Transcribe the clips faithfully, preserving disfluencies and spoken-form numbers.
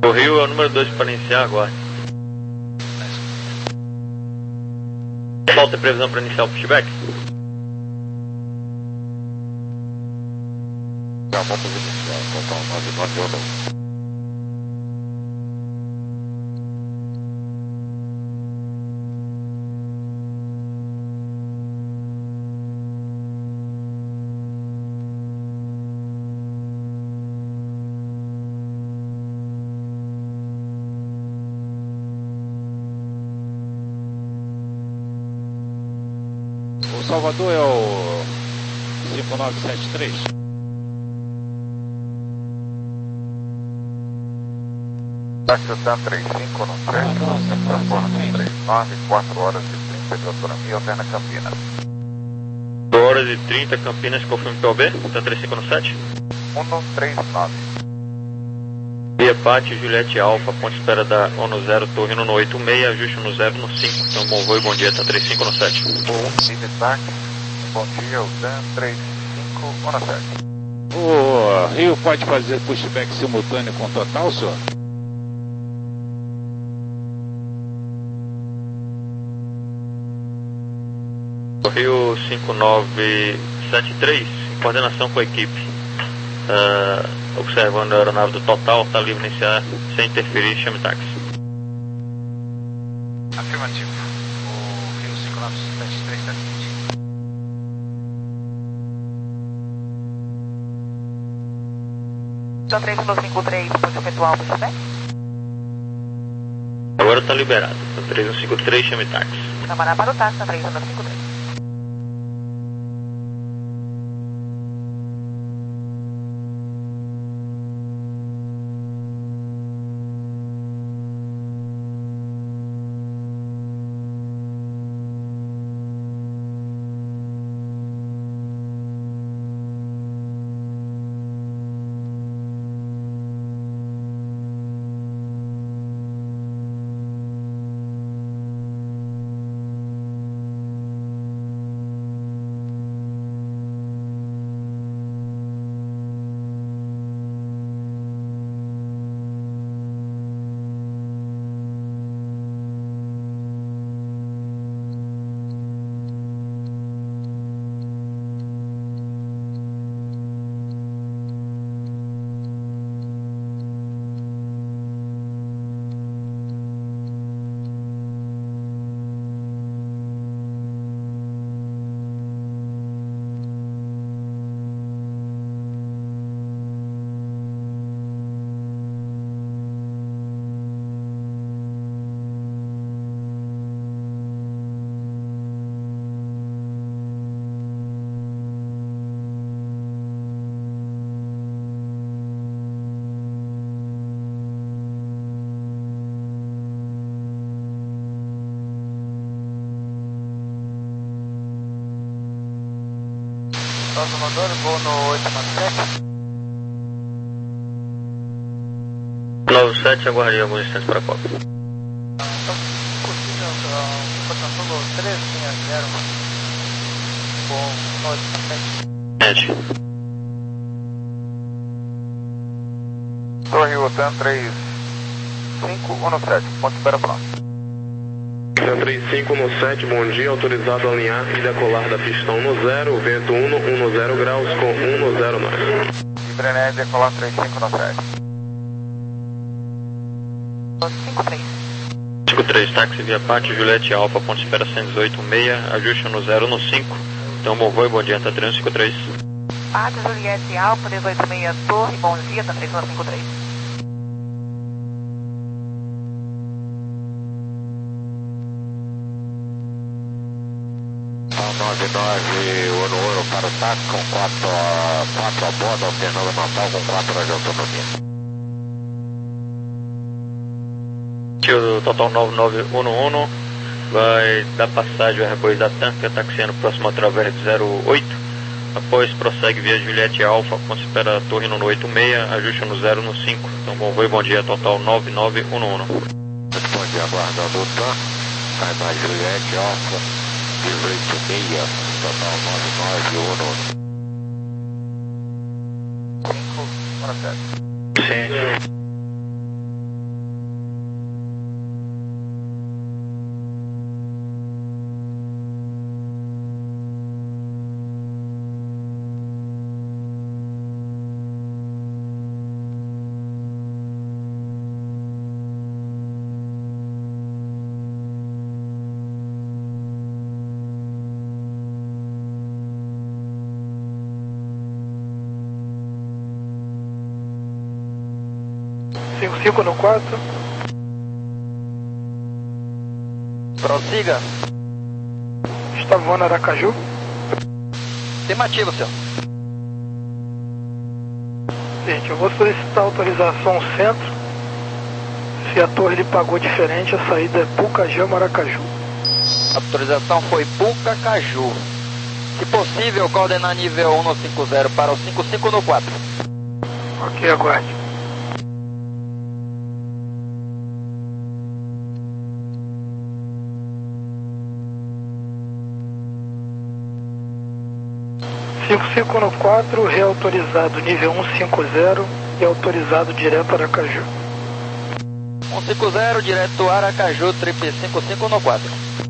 O Rio é o número dois para iniciar agora. Falta previsão para iniciar o pushback? Já vamos iniciar, total nove nove ou não. O Salvador é o cinco nove sete três. Taxa três cinco no sete, três nove, quatro horas e trinta de autonomia, alterna Campinas. quatro horas e trinta, Campinas, confirme P O B, tá três cinco no sete. um três nove. Via Pati, Juliette Alfa, ponte espera da ONU zero, Torre no oito seis, ajuste no zero no cinco. Então, bom voo e bom dia, tá três cinco no sete. Bom, bom dia, o Dan três cinco no sete. O Rio pode fazer pushback simultâneo com total, senhor? Rio cinco nove sete três, em coordenação com a equipe. Uh, observando a aeronave do Total, está livre iniciar sem interferir, chame táxi. Afirmativo. O Rio cinco nove sete três está seguinte. Então três um cinco três, pode efetuar o pushback? Agora está liberado. Então três um cinco três, chame táxi. Camará para o táxi, três um cinco três. Salvador, vou no oito nove sete. nove sete, aguardei alguns instantes para a Copa. Então, possível, informação do três seis zero com oito nove sete. Ed. Torre Otan três cinco no sete, ponte espera pronto. três cinco no sete, bom dia, autorizado a alinhar e decolar da pistão no zero, vento um no zero graus com um no zero nós. Hidrené, decolar três cinco no sete. cinco três. cinco três, táxi via Pati, Juliette Alfa, ponte espera cento e dezoito seis, ajuste no zero no cinco. Então, bom voo e bom dia, tá três um cinco três. Pati, Juliette Alfa, dezoito seis, Torre, bom dia, tá três um cinco três. nove nove, Ouro Ouro para o táxi com quatro a bordo, alternando Natal com quatro horas de autonomia. O Total nove nove um um vai dar passagem ao arrebol da TAM, que está taxiando próximo ao Traverso zero oito. Após prossegue via Juliette Alfa, ponte espera Torre no oito seis, ajuste no zero no cinco. Então, bom voo e bom dia, Total nove nove um um. Bom dia, aguardando o TAM, cai mais Juliette Alfa, dezoito seis, total nove nove um um. cinco para sete. Sim. cinco cinco no quatro. Prossiga. Está voando Aracaju. Afirmativo, senhor. Gente, eu vou solicitar autorização ao centro. Se a torre lhe pagou diferente, a saída é Pucajama, Aracaju. A autorização foi Pucacaju. Se possível, coordenar nível cento e cinquenta para o cinco cinco no quatro. Ok, aguarde. cinco cinco no quatro, reautorizado nível cento e cinquenta e autorizado direto Aracaju. cento e cinquenta, direto Aracaju, trip cinco cinco no quatro.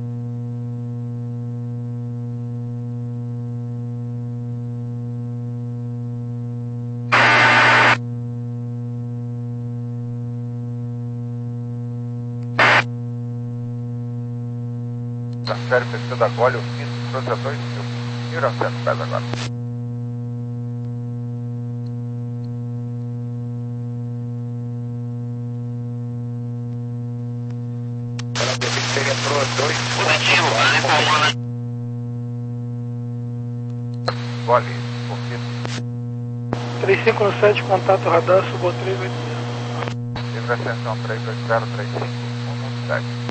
Transfere P C da Gole, o cinto de proteção e mil novecentos pés agora. Gole, confirma. três cinco no sete, contato radar, subo três oito zero. Livre ascensão três oito zero três cinco um um sete.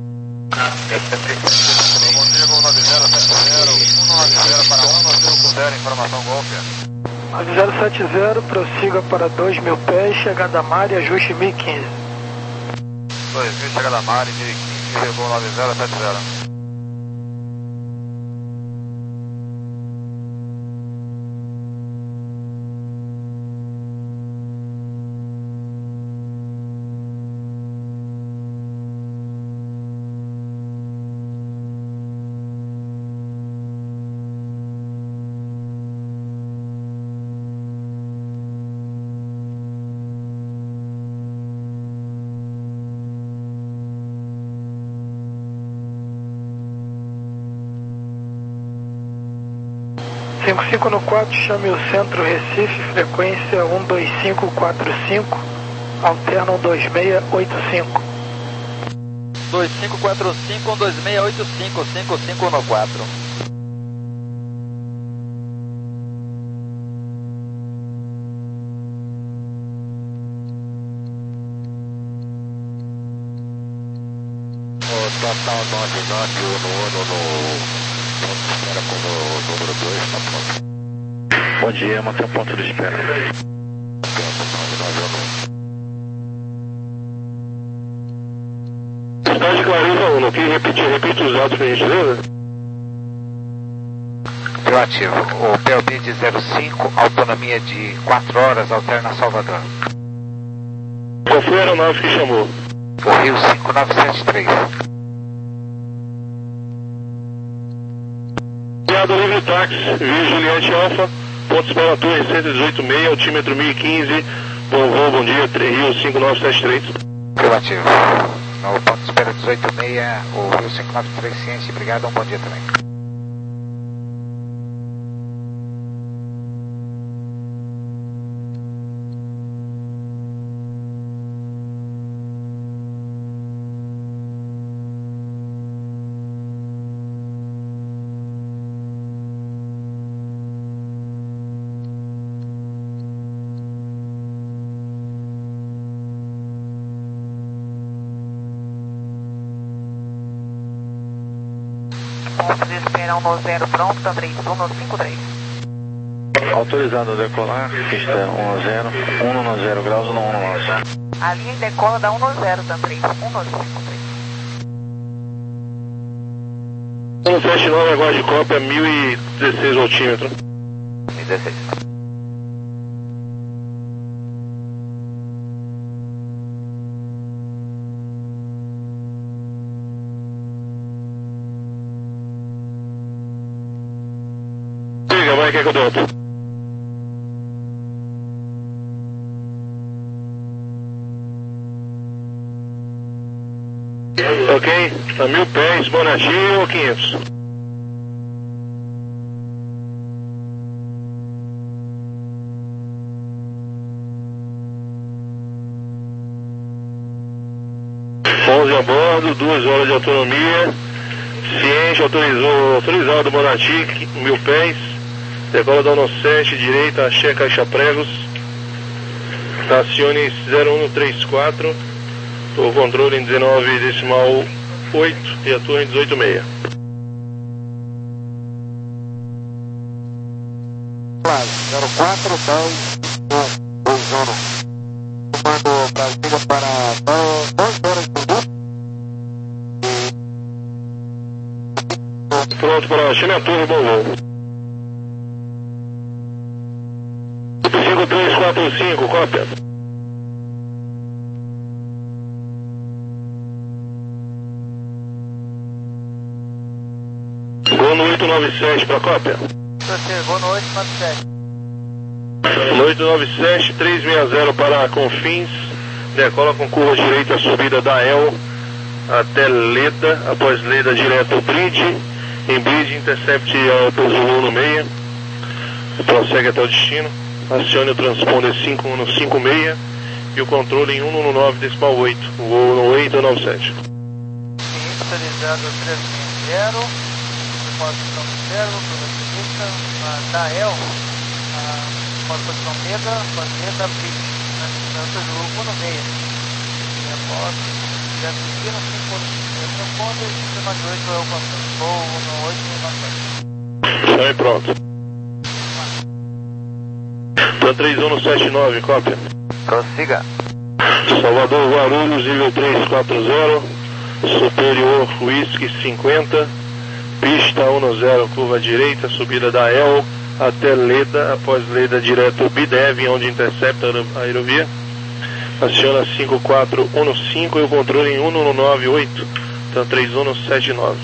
Bom dia, Gol nove zero sete zero, um nove zero para um nove zero, informação golpe. nove zero sete zero, prossiga para dois mil pés, chegada a mar e ajuste mil e quinze. dois mil, chegada a mar e mil e quinze, Gol nove zero sete zero. cinco cinco no quatro, chame o centro Recife, frequência um dois cinco quatro cinco, alterna um dois seis oito cinco. dois cinco quatro cinco, um dois seis oito cinco, cinco cinco no quatro. O total nove nove um no ponto de espera com o número dois, tá pronto. Bom dia, mantém o ponto de espera. Cidade Clarisa um, quem repetir, repite os dados pra gentileza? Relativo, o P O B de zero cinco, autonomia de quatro horas, alterna Salvador. Qual foi a aeronave que chamou? O Rio cinco nove sete três. Piada Livre Táxi, Via Juliette Alfa, ponto de espera Torre cento e dezoito seis, altímetro mil e quinze, bom voo, bom dia, Rio cinco nove sete três. Relativo, no ponto de espera dezoito seis, o Rio cinco nove três Ciência, obrigado, um bom dia também. Ponto de espera um no zero, pronto, Andrei, um no cinco três. Autorizado a decolar, pista um no zero, um no zero graus no um no nosso. A linha decola da um no zero, Andrei, um no cinco três. No Fast nove, agora de cópia, mil e dezesseis altímetro. mil e dezesseis. Diga, vai, quer que eu dou outro? Ok, a mil pés, Bonatinho ou quinhentos? onze a bordo, duas horas de autonomia. Ciente, autorizou, autorizado Monatic, mil pés. Decola da sete, direita, Axé, Caixa Pregos. Acione zero um três quatro. O controle em dezenove decimal oito e atua em dezoito meia. zero quatro dois um dois zero. Comando Brasília para duas horas de minuto. Pronto para China Torre, bom voo. cinco três quatro cinco, cópia. Vou no oito nove sete para cópia. Vou no oito nove sete. No oito nove sete, trezentos e sessenta para Confins. Decola com curva direita, subida da El até Leda. Após Leda, direto Bridge. Em Bridge, intercept ao pouso um meia. Prossegue até o destino. Acione o transponder cinco um cinco seis e o controle em um nove decimal oito. Voo no oito nove sete. Autorizado trezentos e sessenta. Posição zero, direita, da El, posição Leda, Leda Bridge. um no meio. E após, já seguiram cinco no transponder e cima de oito é o controle. Voo no oito nove sete. Já é pronto. Plan três um sete nove, cópia. Prossiga. Salvador, Guarulhos, nível trezentos e quarenta, superior, Whisky cinquenta, pista um zero, curva direita, subida da El até Leda, após Leda direto Bidev, onde intercepta a aerovia. Aciona cinco quatro um cinco e o controle em um nove oito, então três um sete nove.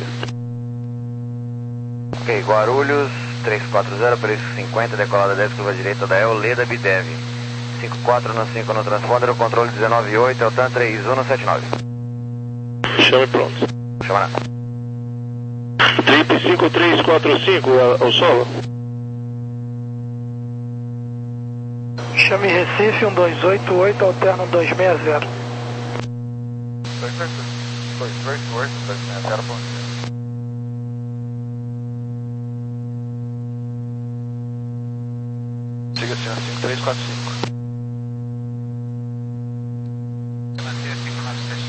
Ok, Guarulhos, trezentos e quarenta, preço cinquenta, decolada dez, curva direita da El, Leda, Bidev. cinco quatro um cinco no transponder, o controle dezenove oito, é o TAM três um sete nove. Chame pronto. Chama na. Trip cinco três quatro cinco, ao solo. Chame Recife um dois oito oito, alterno dois seis zero. dois dois oito, dois seis zero, bom dia. Siga assim, cinco três quatro cinco. cinco nove sete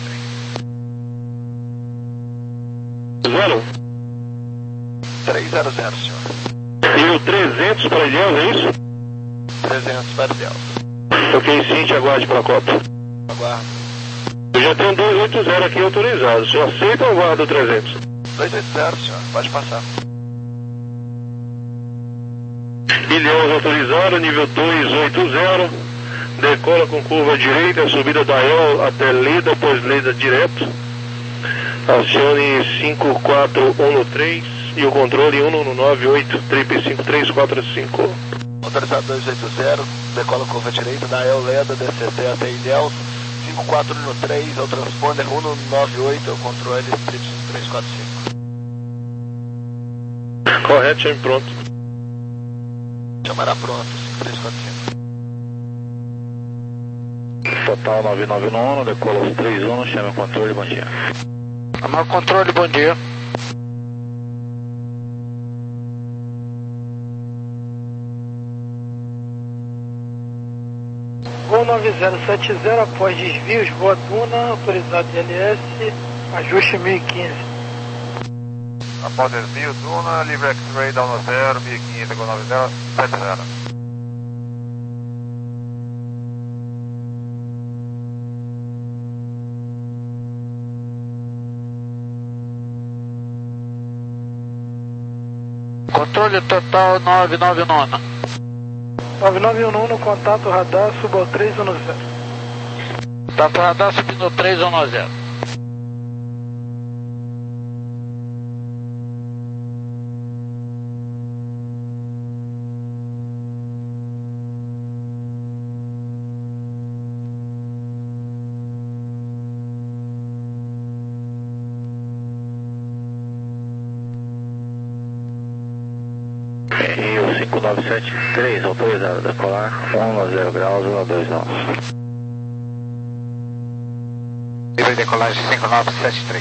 três. Zero? trezentos, senhor. E o trezentos para Ilhéus, é isso? trezentos para Ilhéus. Ok, Cinti, aguarde para a Copa. Aguardo. Eu já tenho duzentos e oitenta aqui autorizado. O senhor aceita ou aguarda o trezentos? duzentos e oitenta, senhor. Pode passar. Ilhéus autorizado, nível duzentos e oitenta. Decola com curva direita, subida da El até Leda, após Leda direto. Acione cinco quatro um três e o controle um nove oito, trip cinco três quatro cinco. Autorizado duzentos e oitenta, decola curva direita da El Leda, D C T até Ilhéus, cinco quatro um três, é o transponder um nove oito, é o controle trip cinco três quatro cinco. Correto, chame pronto. Chamará pronto, cinco três quatro cinco. Total nove nove nove, decola três um, chame o controle, bom dia. Amar controle, bom dia. Gol nove zero sete zero, após desvios, voa Duna, autorizado de L S, ajuste mil e quinze. Após desvio, Duna, livre X-Ray, down zero, mil e quinze, Gol nove zero sete zero. Controle total nove nove nove. nove nove um um no contato radar, suba ao três um zero. Contato radar subindo três um zero. Rio cinco nove sete três, autorizado, decolar um zero graus, um dois nove. Livre decolagem cinco nove sete três.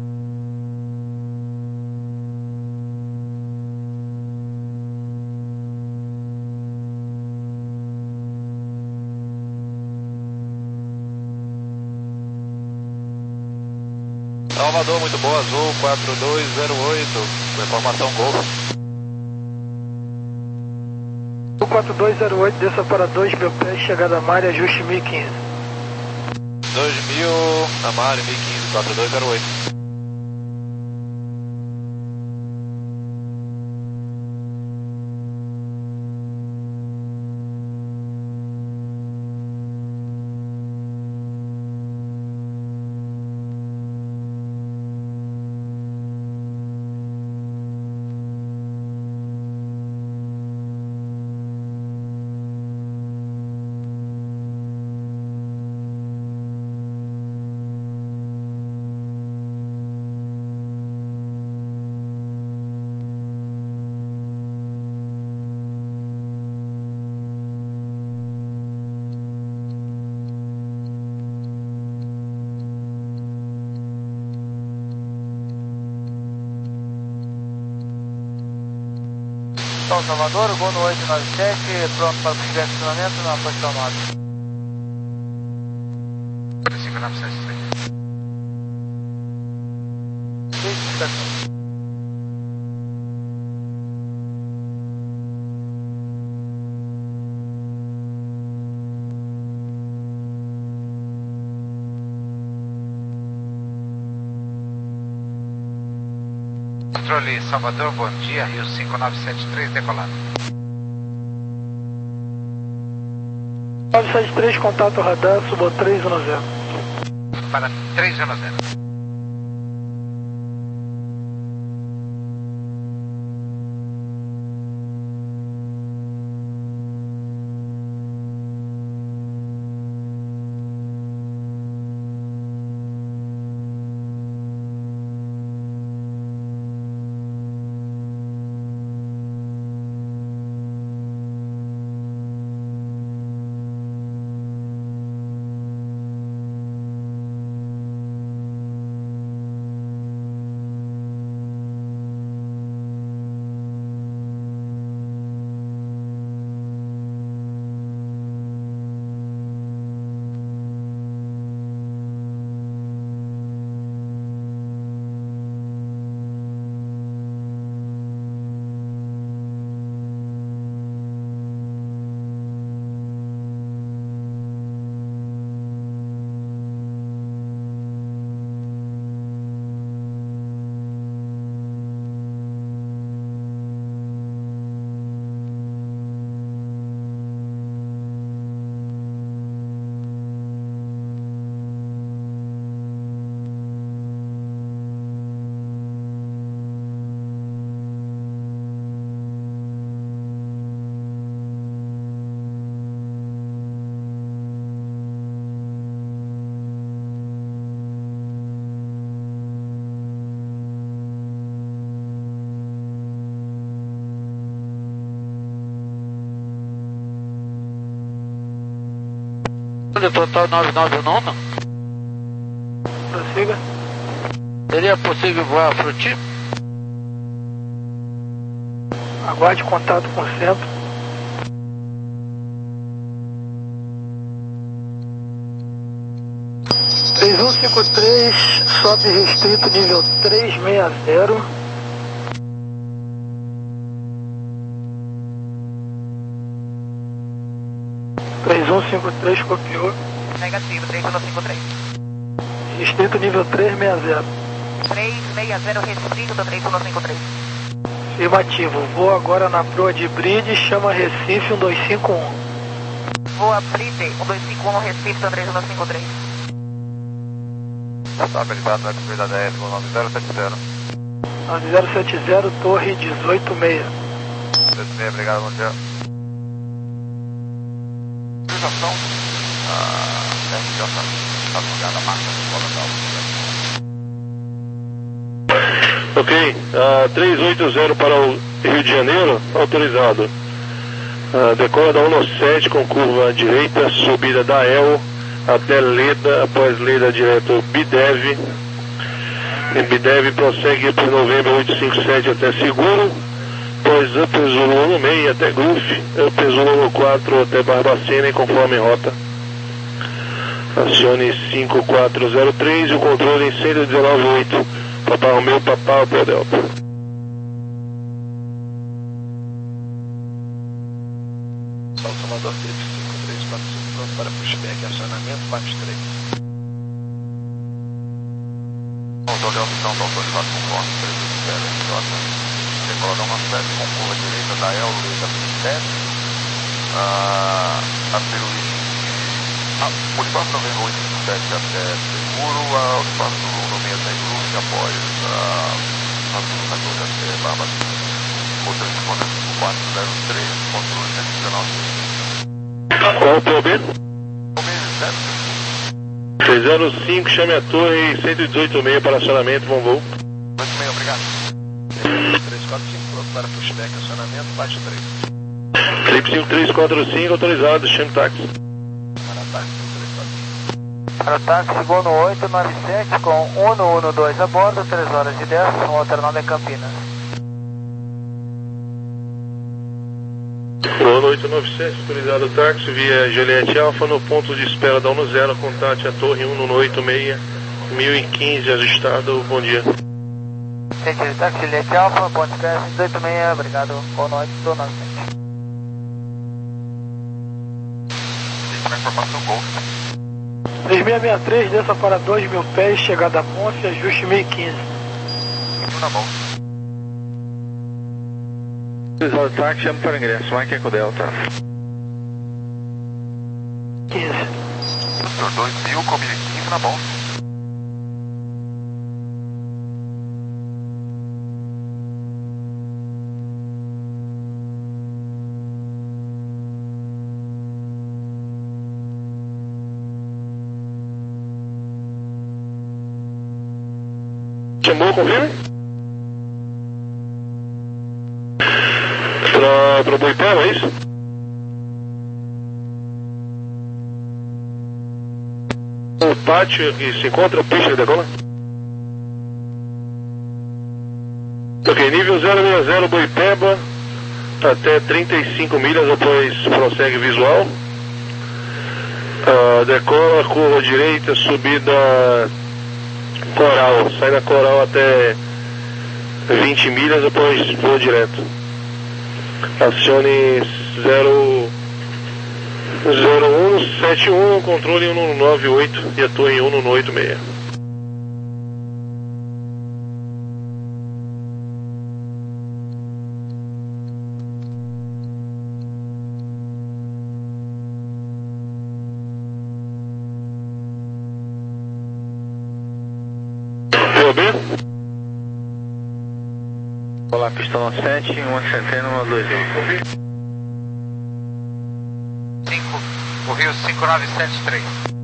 Salvador, muito boa, Azul quatro dois zero oito, com informação Gol. quatro dois zero oito, desça para dois mil pés, chegada a Mari, ajuste mil e quinze. dois mil, na Mari, mil e quinze, quatro dois zero oito. São Salvador, Gol no oito nove sete, pronto para o direcionamento na posição nove. cinco nove sete três. Controle Salvador, bom dia, Rio cinco nove sete três, decolado. nove sete três, contato radar, subo três um zero. Para três um zero. Total nove nove nove. Prossiga. Seria possível voar a Fruti? Aguarde contato com o centro. três um cinco três, sobe restrito nível três seis zero. três um cinco três, copiou. Negativo, três um cinco três. Restrito nível três seis zero. três seis zero, restrito do três um cinco três. Afirmativo, vou agora na proa de Bride, chama Recife um dois cinco um. Voa Bride, um dois cinco um, Recife do três um cinco três. Está habilitado na comunidade aérea com nove zero sete zero. nove zero sete zero, torre dezoito seis. dezoito seis, obrigado, bom dia. Utilização. Ah, F J, está no lugar da marca do Ok, uh, três oito zero para o Rio de Janeiro, autorizado. Uh, decola da um nove sete com curva à direita, subida da E L, até Leda, após Leda direto Bidev. Em Bidev prossegue para novembro oito cinco sete até Seguro, após Upper Zulu um seis até Gruf, Upper Zulu quatro até Barbacena, conforme rota. Acione cinco quatro zero três e o controle em cento e dezenove ponto oito, Papai Romeu, Papai Hotel Delta. Salvador Felipe cinco três quatro cinco, pronto para pushback, acionamento, parte três. Motor de opção do autorizado com corte três zero J, decoladão uma sete com curva direita da E L, Leda sete, a Peruíche, o espaço novembro oito cinco sete até Seguro, o espaço no meio até Gruf, após a quatorze até Barbacena. O telefone cinco quatro zero três, controle cento e dezenove. Qual o P O B? O mesmo, certo? três zero cinco, chame a torre cento e dezoito ponto seis para acionamento, bom voo. oito seis, obrigado. três quatro cinco, pronto para pushback, acionamento, parte três. Felipe cinco três quatro cinco, autorizado, chame táxi. Para táxi três quatro cinco. Para táxi Segundo oito nove sete com um um dois a bordo, três horas e dez, um alternado em Campinas. Ono oito nove sete, autorizado o táxi via Juliette Alfa no ponto de espera da Uno Zero, contate a torre um oito seis, mil e quinze, ajustado, bom dia. Sentido de táxi Juliette Alfa, ponto de espera cento e dezoito ponto seis, obrigado, Ono oito nove sete. Uma informação Golf. três seis seis três, desça para dois mil pés, chegada a Ponce, ajuste mil e quinze. Na mão. Autorizado o táxi, chama para o ingresso, Mike Eco Delta. quinze. Senhor dois mil com mil e quinze na mão. Chamou, confirme? Para, para Boipeba, é isso? O pátio que se encontra, pista de decola? Ok, nível zero seis zero Boipeba, até trinta e cinco milhas, depois prossegue visual. Uh, decola, curva direita, subida Coral, sai da Coral até vinte milhas, depois voa direto. Acione zero zero um sete um, controle um nove oito e a torre um oito seis. Olá, pistão sete, uma centena, uma dois um. cinco, o Rio cinco nove sete três.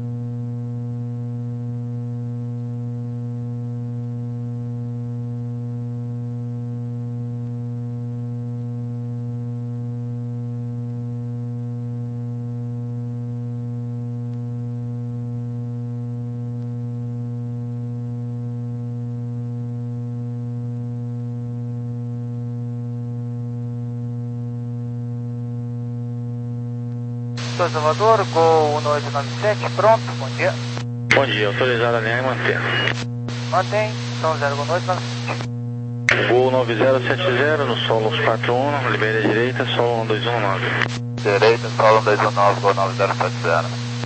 Salvador, Gol um oito nove sete, pronto, bom dia. Bom dia, autorizado a alinhar e manter. Mantém, São zero um oito nove sete. Gol nove zero sete zero, no solo uns quatro um, libere a direita, solo um dois um nove. Direita, solo um dois um nove, Gol nove zero sete zero.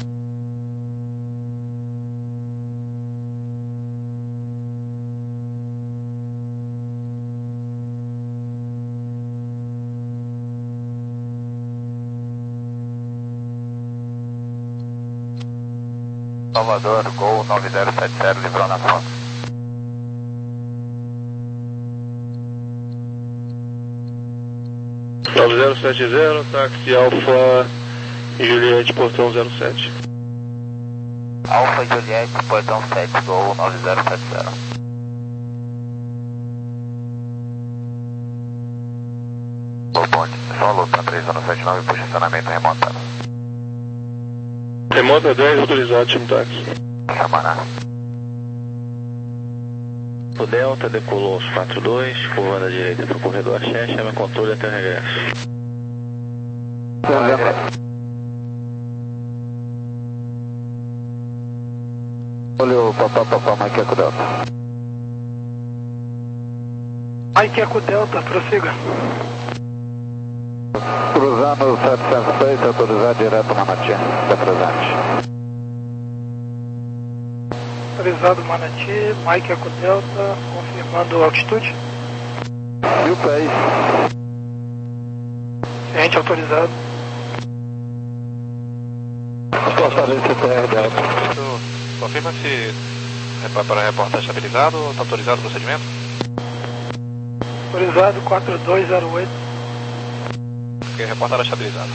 Salvador, Gol nove zero sete zero, livrou na foto. nove zero sete zero, táxi Alfa Juliette, portão zero sete. Alfa Juliette, portão sete, Gol nove zero sete zero. Low ponte, solo para três um sete nove, puxa estacionamento remontado. Remota dez, autorizado, time táxi. Samará. O Delta decolou aos quatro dois, curva da direita para o corredor Axé, chama controle até o regresso. Olha o papá, papá, Mike Eco Delta. Mike Eco Delta, prossiga. Cruzando setecentos e seis, autorizado direto Manati, está presente. Autorizado Manati, Mike Eco Delta, confirmando altitude. Mil pés. Ciente autorizado. Fortaleza T R Delta. Confirma se é para reportar estabilizado ou está autorizado o procedimento? Autorizado quatro dois zero oito. Ok, reportar estabilizado.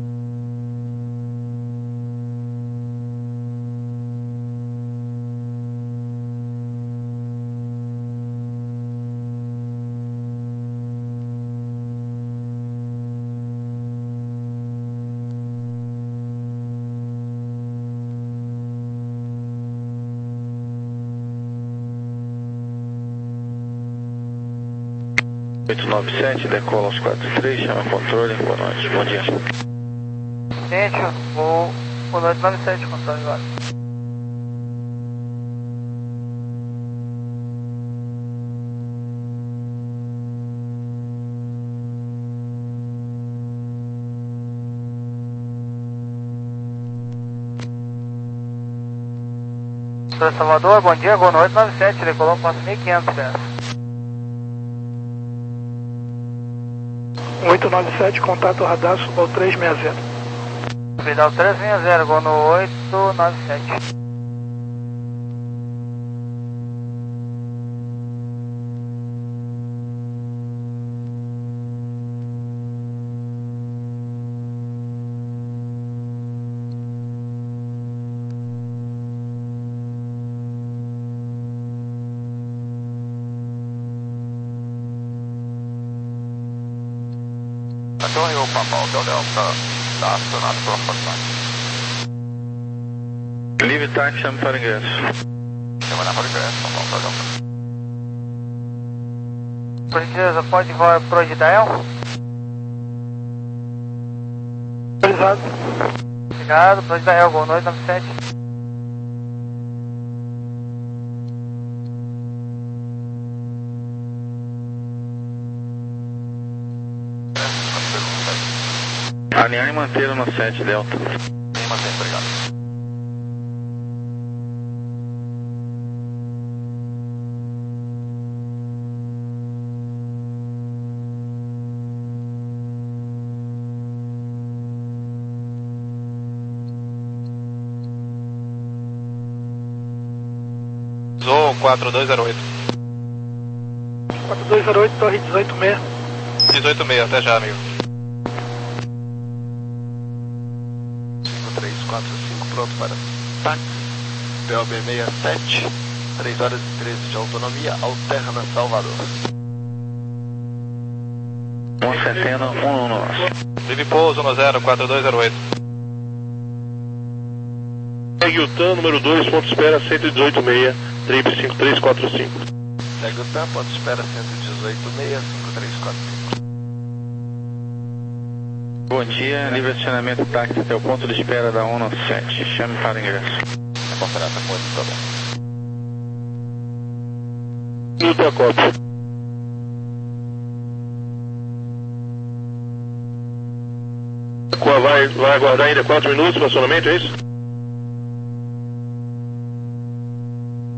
oito nove sete, decola aos quatro três, chama controle, boa noite, bom dia. Gente, o, o noite nove sete, controle agora. Sr. Salvador, bom dia, boa noite nove sete, decolou quatro mil e quinhentos, cara. oito nove sete, contato radar, suba ao três seis zero. Vidal três seis zero, gol no oito nove sete. Então eu, Papal, Hotel Delta, está acionado pela Fortune. Livre táxi, chama para ingresso. Chama na para ingresso, Papal, Hotel Delta. Por gentileza, pode voar pro Gidael? Autorizado. Obrigado, pro Gidael, gol no oito nove sete. Alinhar e manter no sete Delta. Sim, mantém, obrigado. Zou quatro dois zero oito. quatro dois zero oito, torre dezoito seis. dezoito seis, até já, amigo. cinco três quatro cinco, pronto para táxi. P O B sessenta e sete, três horas e treze de autonomia, alterna Salvador. um setenta, um nosso. Livre pouso no zero quatro dois zero oito. Segue o T A M, número dois, ponto espera cento e dezoito seis, trip cinco três quatro cinco. Segue o T A M, ponto espera cento e dezoito seis, cinco três quatro cinco. Bom dia, livre acionamento táxi até o ponto de espera da um sete, chame para ingresso. Reportará essa coisa do problema. Minuto a cópia. Vai, vai aguardar ainda quatro minutos para acionamento, é isso?